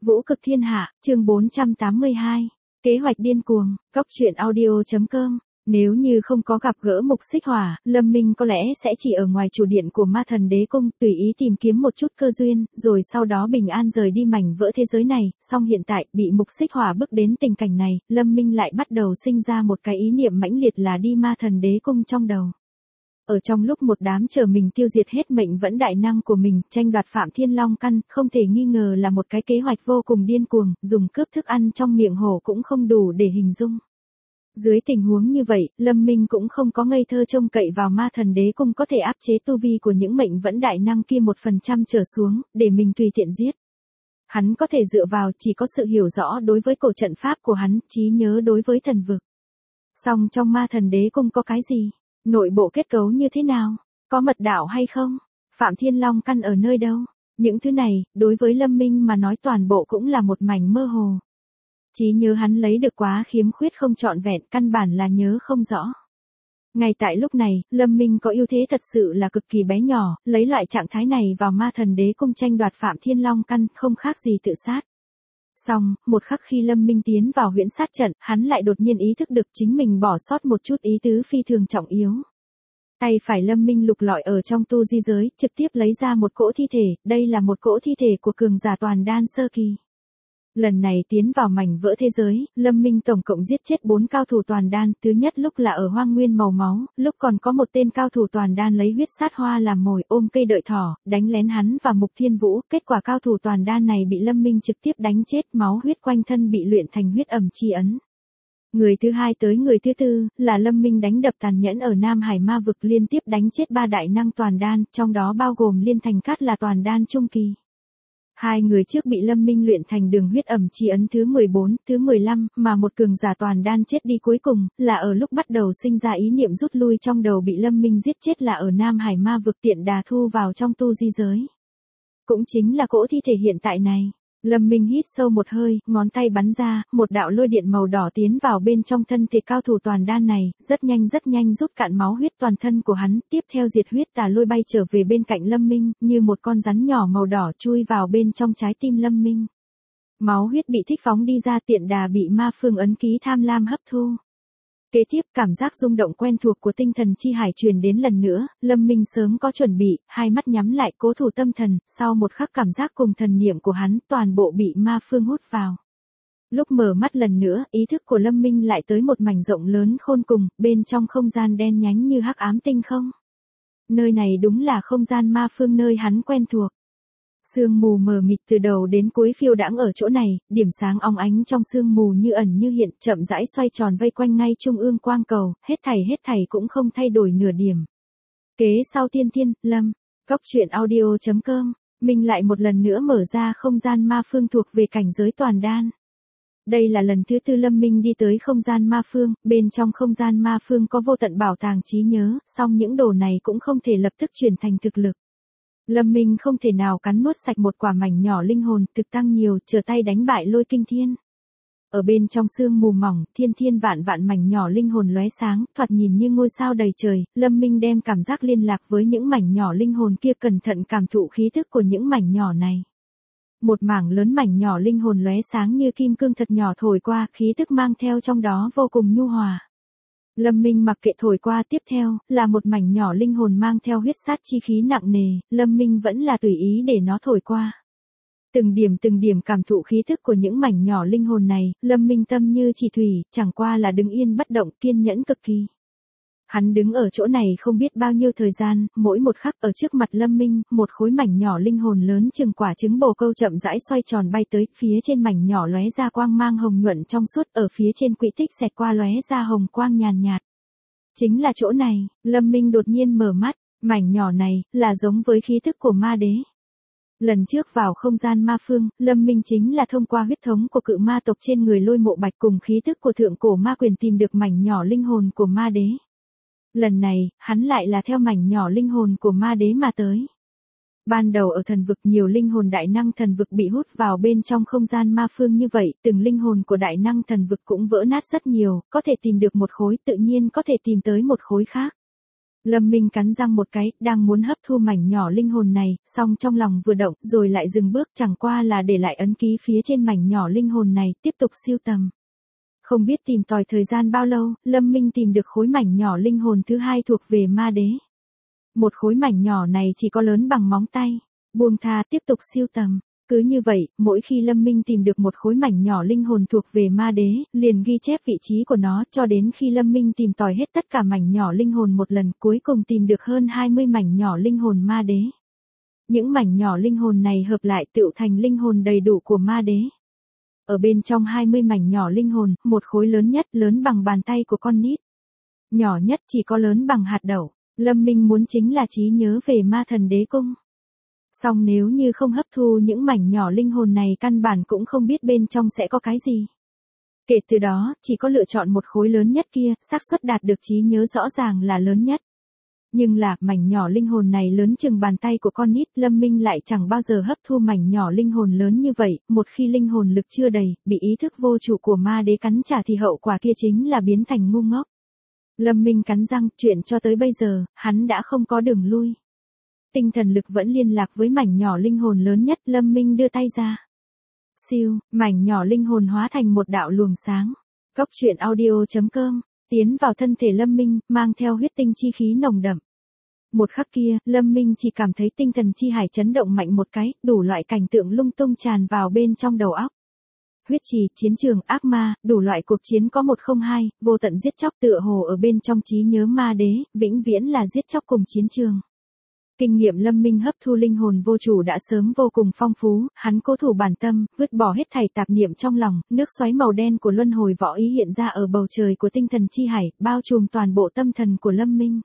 Vũ cực thiên hạ, chương 482. Kế hoạch điên cuồng, Cốc truyện audio.com. Nếu như không có gặp gỡ Mục Xích Hỏa, Lâm Minh có lẽ sẽ chỉ ở ngoài chủ điện của Ma Thần Đế Cung, tùy ý tìm kiếm một chút cơ duyên, rồi sau đó bình an rời đi mảnh vỡ thế giới này. Song hiện tại, bị Mục Xích Hỏa bức đến tình cảnh này, Lâm Minh lại bắt đầu sinh ra một cái ý niệm mãnh liệt là đi Ma Thần Đế Cung trong đầu. Ở trong lúc một đám chờ mình tiêu diệt hết mệnh vẫn đại năng của mình, tranh đoạt Phạm Thiên Long căn, không thể nghi ngờ là một cái kế hoạch vô cùng điên cuồng, dùng cướp thức ăn trong miệng hổ cũng không đủ để hình dung. Dưới tình huống như vậy, Lâm Minh cũng không có ngây thơ trông cậy vào Ma Thần Đế Cung có thể áp chế tu vi của những mệnh vẫn đại năng kia 1% trở xuống, để mình tùy tiện giết. Hắn có thể dựa vào chỉ có sự hiểu rõ đối với cổ trận pháp của hắn, trí nhớ đối với thần vực. Song trong Ma Thần Đế Cung có cái gì? Nội bộ kết cấu như thế nào? Có mật đạo hay không? Phạm Thiên Long căn ở nơi đâu? Những thứ này, đối với Lâm Minh mà nói toàn bộ cũng là một mảnh mơ hồ. Trí nhớ hắn lấy được quá khiếm khuyết không trọn vẹn, căn bản là nhớ không rõ. Ngay tại lúc này, Lâm Minh có ưu thế thật sự là cực kỳ bé nhỏ, lấy loại trạng thái này vào Ma Thần Đế Cung tranh đoạt Phạm Thiên Long căn, không khác gì tự sát. Song, một khắc khi Lâm Minh tiến vào huyễn sát trận, hắn lại đột nhiên ý thức được chính mình bỏ sót một chút ý tứ phi thường trọng yếu. Tay phải Lâm Minh lục lọi ở trong tu di giới, trực tiếp lấy ra một cỗ thi thể, đây là một cỗ thi thể của cường giả toàn đan sơ kỳ. Lần này tiến vào mảnh vỡ thế giới, Lâm Minh tổng cộng giết chết 4 cao thủ toàn đan, thứ nhất lúc là ở hoang nguyên màu máu, lúc còn có một tên cao thủ toàn đan lấy huyết sát hoa làm mồi ôm cây đợi thỏ, đánh lén hắn và Mục Thiên Vũ, kết quả cao thủ toàn đan này bị Lâm Minh trực tiếp đánh chết, máu huyết quanh thân bị luyện thành huyết ẩm chi ấn. Người thứ hai tới người thứ tư, là Lâm Minh đánh đập tàn nhẫn ở Nam Hải Ma vực liên tiếp đánh chết 3 đại năng toàn đan, trong đó bao gồm Liên Thành Cát là toàn đan trung kỳ. 2 người trước bị Lâm Minh luyện thành đường huyết ẩm chi ấn thứ 14, thứ 15, mà một cường giả toàn đan chết đi cuối cùng, là ở lúc bắt đầu sinh ra ý niệm rút lui trong đầu bị Lâm Minh giết chết là ở Nam Hải Ma vực tiện đà thu vào trong tu di giới. Cũng chính là cỗ thi thể hiện tại này. Lâm Minh hít sâu một hơi, ngón tay bắn ra, một đạo lôi điện màu đỏ tiến vào bên trong thân thể cao thủ toàn đan này, rất nhanh rút cạn máu huyết toàn thân của hắn, tiếp theo diệt huyết tà lôi bay trở về bên cạnh Lâm Minh, như một con rắn nhỏ màu đỏ chui vào bên trong trái tim Lâm Minh. Máu huyết bị thích phóng đi ra tiện đà bị ma phương ấn ký tham lam hấp thu. Kế tiếp cảm giác rung động quen thuộc của tinh thần chi hải truyền đến lần nữa, Lâm Minh sớm có chuẩn bị, hai mắt nhắm lại cố thủ tâm thần, sau một khắc cảm giác cùng thần niệm của hắn toàn bộ bị ma phương hút vào. Lúc mở mắt lần nữa, ý thức của Lâm Minh lại tới một mảnh rộng lớn khôn cùng, bên trong không gian đen nhánh như hắc ám tinh không. Nơi này đúng là không gian ma phương nơi hắn quen thuộc. Sương mù mờ mịt từ đầu đến cuối phiêu đãng ở chỗ này, điểm sáng óng ánh trong sương mù như ẩn như hiện, chậm rãi xoay tròn vây quanh ngay trung ương quang cầu, hết thảy cũng không thay đổi nửa điểm. Kế sau Tiên Thiên, Lâm, Cốc truyện audio.com, mình lại một lần nữa mở ra không gian ma phương thuộc về cảnh giới toàn đan. Đây là lần thứ 4 Lâm Minh đi tới không gian ma phương, bên trong không gian ma phương có vô tận bảo tàng trí nhớ, song những đồ này cũng không thể lập tức chuyển thành thực lực. Lâm Minh không thể nào cắn nuốt sạch một quả mảnh nhỏ linh hồn, thực tăng nhiều, trở tay đánh bại Lôi Kinh Thiên. Ở bên trong sương mù mỏng, thiên vạn mảnh nhỏ linh hồn lóe sáng, thoạt nhìn như ngôi sao đầy trời, Lâm Minh đem cảm giác liên lạc với những mảnh nhỏ linh hồn kia, cẩn thận cảm thụ khí thức của những mảnh nhỏ này. Một mảng lớn mảnh nhỏ linh hồn lóe sáng như kim cương thật nhỏ thổi qua, khí tức mang theo trong đó vô cùng nhu hòa. Lâm Minh mặc kệ thổi qua, tiếp theo, là một mảnh nhỏ linh hồn mang theo huyết sát chi khí nặng nề, Lâm Minh vẫn là tùy ý để nó thổi qua. Từng điểm cảm thụ khí thức của những mảnh nhỏ linh hồn này, Lâm Minh tâm như chỉ thủy, chẳng qua là đứng yên bất động, kiên nhẫn cực kỳ. Hắn đứng ở chỗ này không biết bao nhiêu thời gian, mỗi một khắc ở trước mặt Lâm Minh, một khối mảnh nhỏ linh hồn lớn chừng quả trứng bồ câu chậm rãi xoay tròn bay tới, phía trên mảnh nhỏ lóe ra quang mang hồng nhuận trong suốt, ở phía trên quỹ tích xẹt qua lóe ra hồng quang nhàn nhạt. Chính là chỗ này, Lâm Minh đột nhiên mở mắt, mảnh nhỏ này, là giống với khí thức của ma đế. Lần trước vào không gian ma phương, Lâm Minh chính là thông qua huyết thống của cự ma tộc trên người Lôi Mộ Bạch cùng khí thức của thượng cổ ma quyền tìm được mảnh nhỏ linh hồn của ma đế. Lần này, hắn lại là theo mảnh nhỏ linh hồn của ma đế mà tới. Ban đầu ở thần vực nhiều linh hồn đại năng thần vực bị hút vào bên trong không gian ma phương như vậy, từng linh hồn của đại năng thần vực cũng vỡ nát rất nhiều, có thể tìm được một khối tự nhiên có thể tìm tới một khối khác. Lâm Minh cắn răng một cái, đang muốn hấp thu mảnh nhỏ linh hồn này, song trong lòng vừa động, rồi lại dừng bước, chẳng qua là để lại ấn ký phía trên mảnh nhỏ linh hồn này, tiếp tục siêu tầm. Không biết tìm tòi thời gian bao lâu, Lâm Minh tìm được khối mảnh nhỏ linh hồn thứ hai thuộc về ma đế. Một khối mảnh nhỏ này chỉ có lớn bằng móng tay. Buông tha, tiếp tục siêu tầm. Cứ như vậy, mỗi khi Lâm Minh tìm được một khối mảnh nhỏ linh hồn thuộc về ma đế, liền ghi chép vị trí của nó cho đến khi Lâm Minh tìm tòi hết tất cả mảnh nhỏ linh hồn một lần, cuối cùng tìm được hơn 20 mảnh nhỏ linh hồn ma đế. Những mảnh nhỏ linh hồn này hợp lại tựu thành linh hồn đầy đủ của ma đế. Ở bên trong 20 mảnh nhỏ linh hồn, một khối lớn nhất lớn bằng bàn tay của con nít. Nhỏ nhất chỉ có lớn bằng hạt đậu. Lâm Minh muốn chính là trí nhớ về ma thần đế cung. Song nếu như không hấp thu những mảnh nhỏ linh hồn này căn bản cũng không biết bên trong sẽ có cái gì. Kể từ đó, chỉ có lựa chọn một khối lớn nhất kia, xác suất đạt được trí nhớ rõ ràng là lớn nhất. Nhưng là, mảnh nhỏ linh hồn này lớn chừng bàn tay của con nít, Lâm Minh lại chẳng bao giờ hấp thu mảnh nhỏ linh hồn lớn như vậy, một khi linh hồn lực chưa đầy, bị ý thức vô chủ của ma đế cắn trả thì hậu quả kia chính là biến thành ngu ngốc. Lâm Minh cắn răng, chuyện cho tới bây giờ, hắn đã không có đường lui. Tinh thần lực vẫn liên lạc với mảnh nhỏ linh hồn lớn nhất, Lâm Minh đưa tay ra. Siêu, mảnh nhỏ linh hồn hóa thành một đạo luồng sáng. Cốc truyện audio.com, tiến vào thân thể Lâm Minh, mang theo huyết tinh chi khí nồng đậm. Một khắc kia, Lâm Minh chỉ cảm thấy tinh thần chi hải chấn động mạnh một cái, đủ loại cảnh tượng lung tung tràn vào bên trong đầu óc. Huyết trì, chiến trường, ác ma, đủ loại cuộc chiến có 102, vô tận giết chóc tựa hồ ở bên trong trí nhớ ma đế, vĩnh viễn là giết chóc cùng chiến trường. Kinh nghiệm Lâm Minh hấp thu linh hồn vô chủ đã sớm vô cùng phong phú, hắn cố thủ bản tâm, vứt bỏ hết thảy tạp niệm trong lòng, nước xoáy màu đen của luân hồi võ ý hiện ra ở bầu trời của tinh thần chi hải, bao trùm toàn bộ tâm thần của Lâm Minh.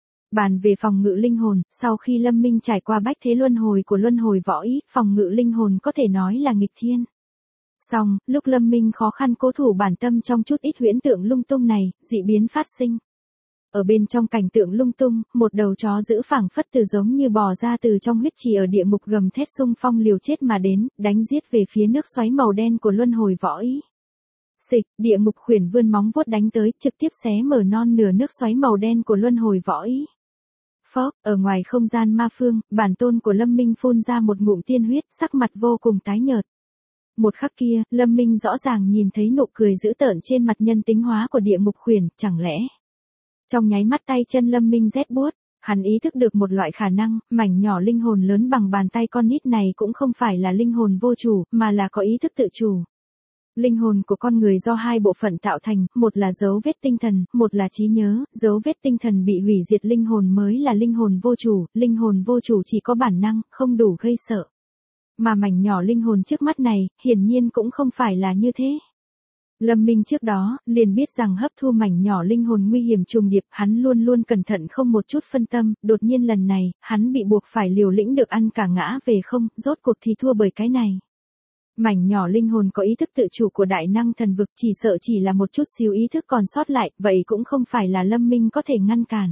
Bàn về phòng ngự linh hồn, sau khi Lâm Minh trải qua bách thế luân hồi của luân hồi võ ý, phòng ngự linh hồn có thể nói là nghịch thiên. Song, lúc Lâm Minh khó khăn cố thủ bản tâm trong chút ít huyễn tượng lung tung này, dị biến phát sinh. Ở bên trong cảnh tượng lung tung, một đầu chó dữ phảng phất từ giống như bò ra từ trong huyết trì ở địa ngục gầm thét xung phong liều chết mà đến, đánh giết về phía nước xoáy màu đen của luân hồi võ ý. Xịch, địa ngục khuyển vươn móng vuốt đánh tới, trực tiếp xé mở non nửa nước xoáy màu đen của luân hồi võ ý. Phốc, ở ngoài không gian ma phương, bản tôn của Lâm Minh phun ra một ngụm tiên huyết, sắc mặt vô cùng tái nhợt. Một khắc kia, Lâm Minh rõ ràng nhìn thấy nụ cười dữ tợn trên mặt nhân tính hóa của địa ngục khuyển, chẳng lẽ. Trong nháy mắt tay chân Lâm Minh rét buốt, hắn ý thức được một loại khả năng, mảnh nhỏ linh hồn lớn bằng bàn tay con nít này cũng không phải là linh hồn vô chủ, mà là có ý thức tự chủ. Linh hồn của con người do hai bộ phận tạo thành, một là dấu vết tinh thần, một là trí nhớ, dấu vết tinh thần bị hủy diệt linh hồn mới là linh hồn vô chủ chỉ có bản năng, không đủ gây sợ. Mà mảnh nhỏ linh hồn trước mắt này, hiển nhiên cũng không phải là như thế. Lâm Minh trước đó, liền biết rằng hấp thu mảnh nhỏ linh hồn nguy hiểm trùng điệp, hắn luôn luôn cẩn thận không một chút phân tâm, đột nhiên lần này, hắn bị buộc phải liều lĩnh được ăn cả ngã về không, rốt cuộc thì thua bởi cái này. Mảnh nhỏ linh hồn có ý thức tự chủ của đại năng thần vực, chỉ sợ chỉ là một chút xíu ý thức còn sót lại, vậy cũng không phải là Lâm Minh có thể ngăn cản.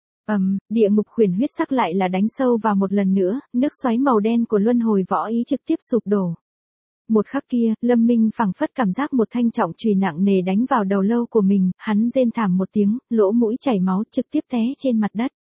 Địa ngục khuyển huyết sắc lại là đánh sâu vào một lần nữa, nước xoáy màu đen của luân hồi võ ý trực tiếp sụp đổ. Một khắc kia, Lâm Minh phảng phất cảm giác một thanh trọng chùy nặng nề đánh vào đầu lâu của mình, hắn rên thảm một tiếng, lỗ mũi chảy máu trực tiếp té trên mặt đất.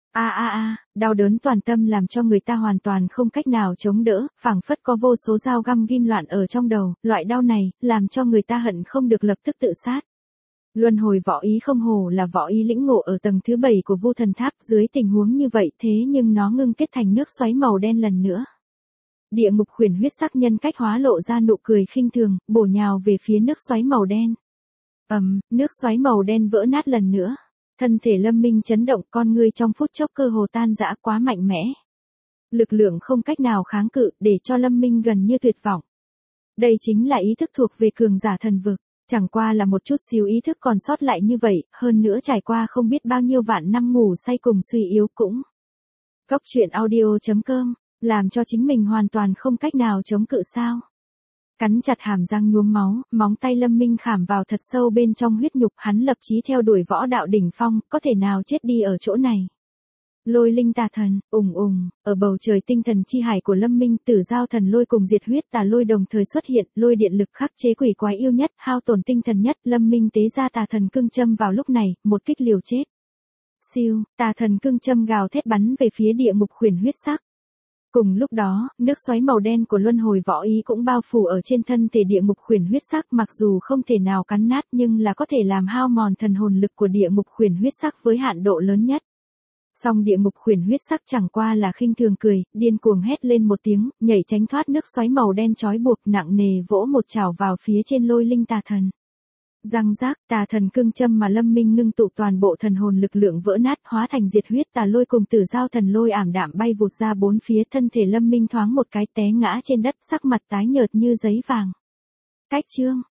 Đau đớn toàn tâm làm cho người ta hoàn toàn không cách nào chống đỡ, phảng phất có vô số dao găm ghim loạn ở trong đầu, loại đau này, làm cho người ta hận không được lập tức tự sát. Luân hồi võ ý không hồ là võ ý lĩnh ngộ ở tầng thứ 7 của Vu Thần Tháp, dưới tình huống như vậy thế nhưng nó ngưng kết thành nước xoáy màu đen lần nữa. Địa ngục khuyển huyết sắc nhân cách hóa lộ ra nụ cười khinh thường, bổ nhào về phía nước xoáy màu đen. Nước xoáy màu đen vỡ nát lần nữa. Thân thể Lâm Minh chấn động, con người trong phút chốc cơ hồ tan rã, quá mạnh mẽ. Lực lượng không cách nào kháng cự, để cho Lâm Minh gần như tuyệt vọng. Đây chính là ý thức thuộc về cường giả thần vực. Chẳng qua là một chút xíu ý thức còn sót lại như vậy, hơn nữa trải qua không biết bao nhiêu vạn năm ngủ say cùng suy yếu cũng. Cốc truyện audio.com, làm cho chính mình hoàn toàn không cách nào chống cự sao. Cắn chặt hàm răng nhuốm máu, móng tay Lâm Minh khảm vào thật sâu bên trong huyết nhục, hắn lập chí theo đuổi võ đạo đỉnh phong, có thể nào chết đi ở chỗ này. Lôi linh tà thần, ở bầu trời tinh thần chi hải của Lâm Minh, Tử Giao thần lôi cùng diệt huyết tà lôi đồng thời xuất hiện, lôi điện lực khắc chế quỷ quái yêu nhất, hao tổn tinh thần nhất, Lâm Minh tế ra tà thần cương châm vào lúc này, một kích liều chết. Siêu, tà thần cương châm gào thét bắn về phía địa ngục khuyển huyết sắc. Cùng lúc đó, nước xoáy màu đen của luân hồi võ ý cũng bao phủ ở trên thân thể địa ngục khuyển huyết sắc, mặc dù không thể nào cắn nát nhưng là có thể làm hao mòn thần hồn lực của địa ngục khuyển huyết sắc với hạn độ lớn nhất. Song địa ngục khuyển huyết sắc chẳng qua là khinh thường cười, điên cuồng hét lên một tiếng, nhảy tránh thoát nước xoáy màu đen trói buộc, nặng nề vỗ một chảo vào phía trên lôi linh tà thần. Răng rác, tà thần cương châm mà Lâm Minh ngưng tụ toàn bộ thần hồn lực lượng vỡ nát, hóa thành diệt huyết tà lôi cùng tử giao thần lôi ảm đạm bay vụt ra bốn phía, thân thể Lâm Minh thoáng một cái té ngã trên đất, sắc mặt tái nhợt như giấy vàng. Cách chương